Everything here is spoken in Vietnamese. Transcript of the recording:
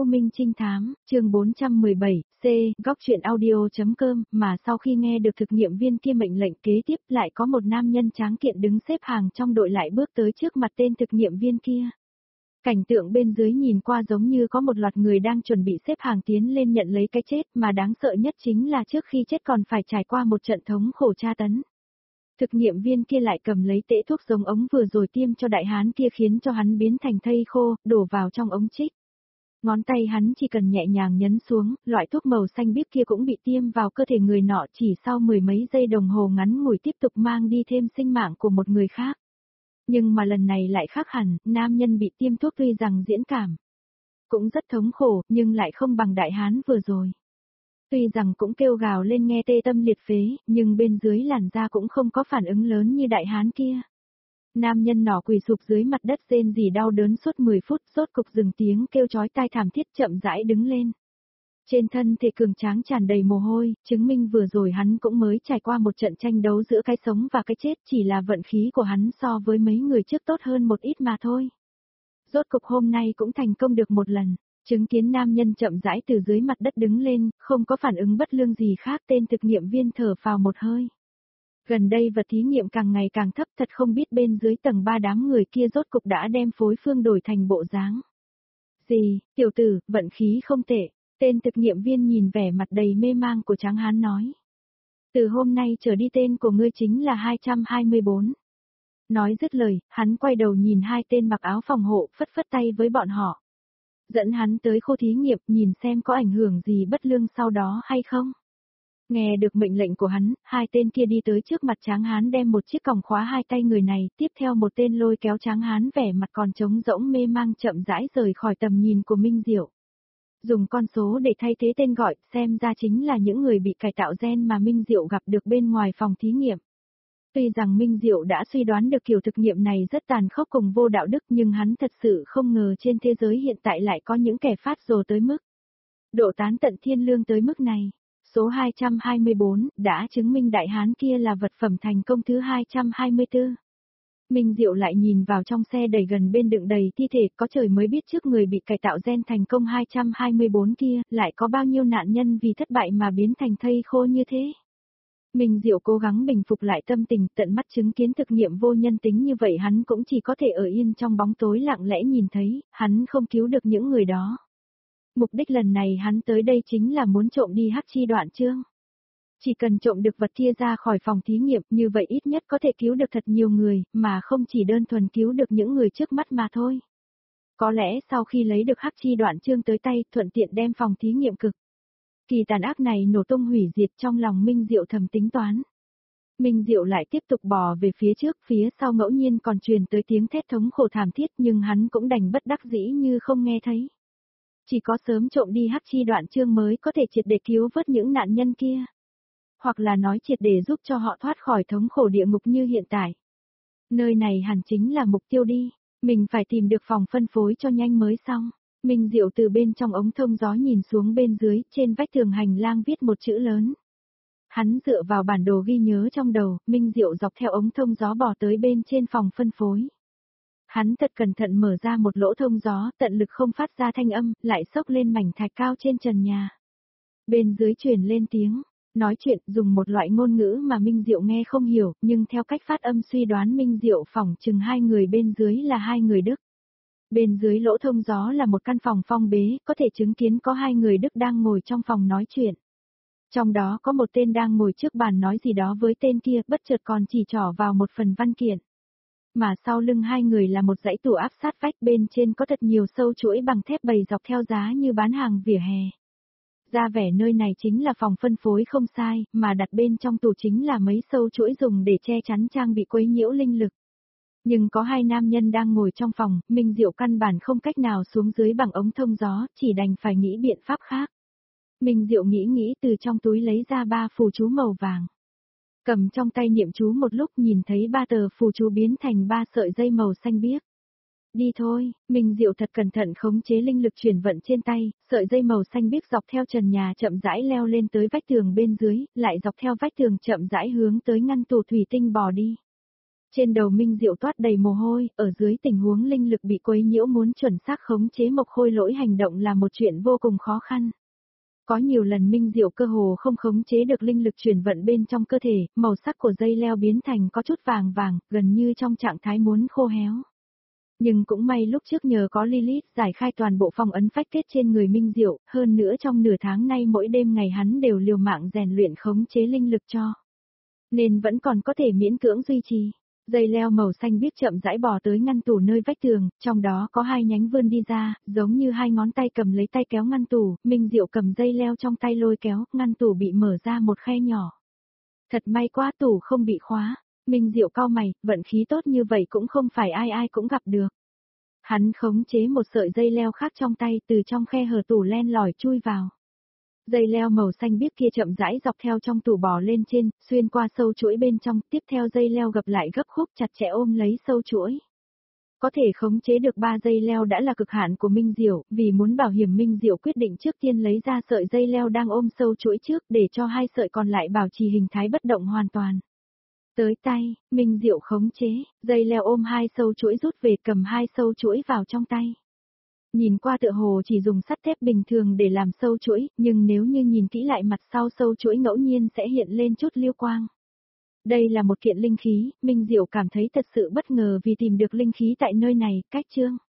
U Minh Trinh Thám, chương 417, C, góc truyện audio.com, mà sau khi nghe được thực nghiệm viên kia mệnh lệnh kế tiếp lại có một nam nhân tráng kiện đứng xếp hàng trong đội lại bước tới trước mặt tên thực nghiệm viên kia. Cảnh tượng bên dưới nhìn qua giống như có một loạt người đang chuẩn bị xếp hàng tiến lên nhận lấy cái chết, mà đáng sợ nhất chính là trước khi chết còn phải trải qua một trận thống khổ tra tấn. Thực nghiệm viên kia lại cầm lấy tễ thuốc giống ống vừa rồi tiêm cho đại hán kia khiến cho hắn biến thành thây khô, đổ vào trong ống trích. Ngón tay hắn chỉ cần nhẹ nhàng nhấn xuống, loại thuốc màu xanh biếc kia cũng bị tiêm vào cơ thể người nọ, chỉ sau mười mấy giây đồng hồ ngắn ngủi tiếp tục mang đi thêm sinh mạng của một người khác. Nhưng mà lần này lại khác hẳn, nam nhân bị tiêm thuốc tuy rằng diễn cảm cũng rất thống khổ, nhưng lại không bằng đại hán vừa rồi. Tuy rằng cũng kêu gào lên nghe tê tâm liệt phế, nhưng bên dưới làn da cũng không có phản ứng lớn như đại hán kia. Nam nhân nọ quỳ sụp dưới mặt đất rên rỉ đau đớn suốt 10 phút, rốt cục dừng tiếng kêu chói tai thảm thiết, chậm rãi đứng lên. Trên thân thể cường tráng tràn đầy mồ hôi, chứng minh vừa rồi hắn cũng mới trải qua một trận tranh đấu giữa cái sống và cái chết, chỉ là vận khí của hắn so với mấy người trước tốt hơn một ít mà thôi. Rốt cục hôm nay cũng thành công được một lần. Chứng kiến nam nhân chậm rãi từ dưới mặt đất đứng lên, không có phản ứng bất lương gì khác, tên thực nghiệm viên thở phào một hơi. Gần đây vật thí nghiệm càng ngày càng thấp, thật không biết bên dưới tầng 3 đám người kia rốt cục đã đem phối phương đổi thành bộ dáng gì. Tiểu tử, vận khí không tệ. Tên thực nghiệm viên nhìn vẻ mặt đầy mê mang của tráng hán nói. Từ hôm nay trở đi tên của ngươi chính là 224. Nói dứt lời, hắn quay đầu nhìn hai tên mặc áo phòng hộ, phất phất tay với bọn họ. Dẫn hắn tới khu thí nghiệm nhìn xem có ảnh hưởng gì bất lương sau đó hay không. Nghe được mệnh lệnh của hắn, hai tên kia đi tới trước mặt tráng hán đem một chiếc còng khóa hai tay người này, tiếp theo một tên lôi kéo tráng hán vẻ mặt còn trống rỗng mê mang chậm rãi rời khỏi tầm nhìn của Minh Diệu. Dùng con số để thay thế tên gọi, xem ra chính là những người bị cải tạo gen mà Minh Diệu gặp được bên ngoài phòng thí nghiệm. Tuy rằng Minh Diệu đã suy đoán được kiểu thực nghiệm này rất tàn khốc cùng vô đạo đức, nhưng hắn thật sự không ngờ trên thế giới hiện tại lại có những kẻ phát rồ tới mức độ tán tận thiên lương tới mức này. Số 224 đã chứng minh đại hán kia là vật phẩm thành công thứ 224. Minh Diệu lại nhìn vào trong xe đầy gần bên đựng đầy thi thể, có trời mới biết trước người bị cải tạo gen thành công 224 kia, lại có bao nhiêu nạn nhân vì thất bại mà biến thành thây khô như thế. Minh Diệu cố gắng bình phục lại tâm tình, tận mắt chứng kiến thực nghiệm vô nhân tính như vậy hắn cũng chỉ có thể ở yên trong bóng tối lặng lẽ nhìn thấy, hắn không cứu được những người đó. Mục đích lần này hắn tới đây chính là muốn trộm đi hắc chi đoạn chương. Chỉ cần trộm được vật kia ra khỏi phòng thí nghiệm, như vậy ít nhất có thể cứu được thật nhiều người, mà không chỉ đơn thuần cứu được những người trước mắt mà thôi. Có lẽ sau khi lấy được hắc chi đoạn chương tới tay, thuận tiện đem phòng thí nghiệm cực kỳ tàn ác này nổ tung hủy diệt, trong lòng Minh Diệu thầm tính toán. Minh Diệu lại tiếp tục bò về phía trước, phía sau ngẫu nhiên còn truyền tới tiếng thét thống khổ thảm thiết, nhưng hắn cũng đành bất đắc dĩ như không nghe thấy. Chỉ có sớm trộm đi hắc chi đoạn chương mới có thể triệt để cứu vớt những nạn nhân kia. Hoặc là nói triệt để giúp cho họ thoát khỏi thống khổ địa ngục như hiện tại. Nơi này hẳn chính là mục tiêu đi, mình phải tìm được phòng phân phối cho nhanh mới xong. Minh Diệu từ bên trong ống thông gió nhìn xuống bên dưới, trên vách tường hành lang viết một chữ lớn. Hắn dựa vào bản đồ ghi nhớ trong đầu, Minh Diệu dọc theo ống thông gió bò tới bên trên phòng phân phối. Hắn thật cẩn thận mở ra một lỗ thông gió, tận lực không phát ra thanh âm, lại xốc lên mảnh thạch cao trên trần nhà. Bên dưới truyền lên tiếng nói chuyện, dùng một loại ngôn ngữ mà Minh Diệu nghe không hiểu, nhưng theo cách phát âm suy đoán Minh Diệu phỏng chừng hai người bên dưới là hai người Đức. Bên dưới lỗ thông gió là một căn phòng phong bế, có thể chứng kiến có hai người Đức đang ngồi trong phòng nói chuyện. Trong đó có một tên đang ngồi trước bàn nói gì đó với tên kia, bất chợt còn chỉ trỏ vào một phần văn kiện. Mà sau lưng hai người là một dãy tủ áp sát vách, bên trên có thật nhiều sâu chuỗi bằng thép bày dọc theo giá như bán hàng vỉa hè. Ra vẻ nơi này chính là phòng phân phối không sai, mà đặt bên trong tủ chính là mấy sâu chuỗi dùng để che chắn trang bị quấy nhiễu linh lực. Nhưng có hai nam nhân đang ngồi trong phòng, Minh Diệu căn bản không cách nào xuống dưới bằng ống thông gió, chỉ đành phải nghĩ biện pháp khác. Minh Diệu nghĩ từ trong túi lấy ra 3 phù chú màu vàng. Cầm trong tay niệm chú một lúc, nhìn thấy 3 tờ phù chú biến thành 3 sợi dây màu xanh biếc. Đi thôi, Minh Diệu thật cẩn thận khống chế linh lực chuyển vận trên tay, sợi dây màu xanh biếc dọc theo trần nhà chậm rãi leo lên tới vách tường bên dưới, lại dọc theo vách tường chậm rãi hướng tới ngăn tủ thủy tinh bò đi. Trên đầu Minh Diệu toát đầy mồ hôi, ở dưới tình huống linh lực bị quấy nhiễu muốn chuẩn xác khống chế Mộc Khôi Lỗi hành động là một chuyện vô cùng khó khăn. Có nhiều lần Minh Diệu cơ hồ không khống chế được linh lực chuyển vận bên trong cơ thể, màu sắc của dây leo biến thành có chút vàng vàng, gần như trong trạng thái muốn khô héo. Nhưng cũng may lúc trước nhờ có Lilith giải khai toàn bộ phong ấn phách kết trên người Minh Diệu, hơn nữa trong nửa tháng nay mỗi đêm ngày hắn đều liều mạng rèn luyện khống chế linh lực cho. Nên vẫn còn có thể miễn cưỡng duy trì. Dây leo màu xanh biếc chậm rãi bò tới ngăn tủ nơi vách tường, trong đó có hai nhánh vươn đi ra, giống như hai ngón tay cầm lấy tay kéo ngăn tủ, Minh Diệu cầm dây leo trong tay lôi kéo, ngăn tủ bị mở ra một khe nhỏ. Thật may quá tủ không bị khóa, Minh Diệu cau mày, vận khí tốt như vậy cũng không phải ai ai cũng gặp được. Hắn khống chế một sợi dây leo khác trong tay từ trong khe hở tủ len lỏi chui vào. Dây leo màu xanh biếc kia chậm rãi dọc theo trong tủ bò lên trên, xuyên qua sâu chuỗi bên trong, tiếp theo dây leo gập lại gấp khúc chặt chẽ ôm lấy sâu chuỗi. Có thể khống chế được 3 dây leo đã là cực hạn của Minh Diệu, vì muốn bảo hiểm Minh Diệu quyết định trước tiên lấy ra sợi dây leo đang ôm sâu chuỗi trước để cho hai sợi còn lại bảo trì hình thái bất động hoàn toàn. Tới tay, Minh Diệu khống chế, dây leo ôm hai sâu chuỗi rút về cầm hai sâu chuỗi vào trong tay. Nhìn qua tựa hồ chỉ dùng sắt thép bình thường để làm sâu chuỗi, nhưng nếu như nhìn kỹ lại mặt sau sâu chuỗi ngẫu nhiên sẽ hiện lên chút liêu quang. Đây là một kiện linh khí, Minh Diệu cảm thấy thật sự bất ngờ vì tìm được linh khí tại nơi này, cách chương.